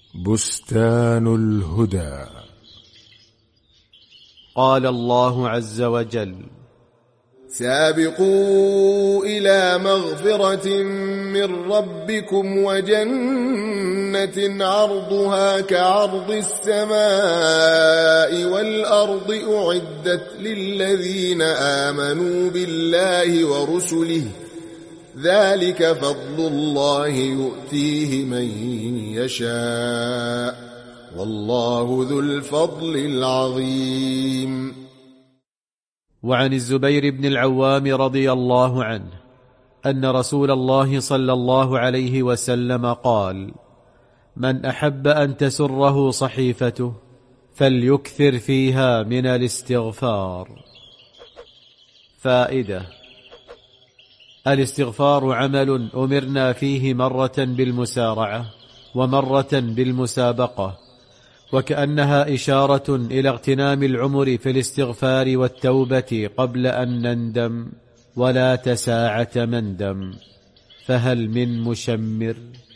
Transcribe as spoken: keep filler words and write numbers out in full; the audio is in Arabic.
بستان الهدى. قال الله عز وجل: سابقوا إلى مغفرة من ربكم وجنة عرضها كعرض السماء والأرض أعدت للذين آمنوا بالله ورسله ذلك فضل الله يؤتيه من يشاء والله ذو الفضل العظيم. وعن الزبير بن العوام رضي الله عنه أن رسول الله صلى الله عليه وسلم قال: من أحب أن تسره صحيفته فليكثر فيها من الاستغفار. فائدة: الاستغفار عمل أمرنا فيه مرة بالمسارعة ومرة بالمسابقة، وكأنها إشارة إلى اغتنام العمر في الاستغفار والتوبة قبل أن نندم، ولا تساعة مندم، فهل من مشمر؟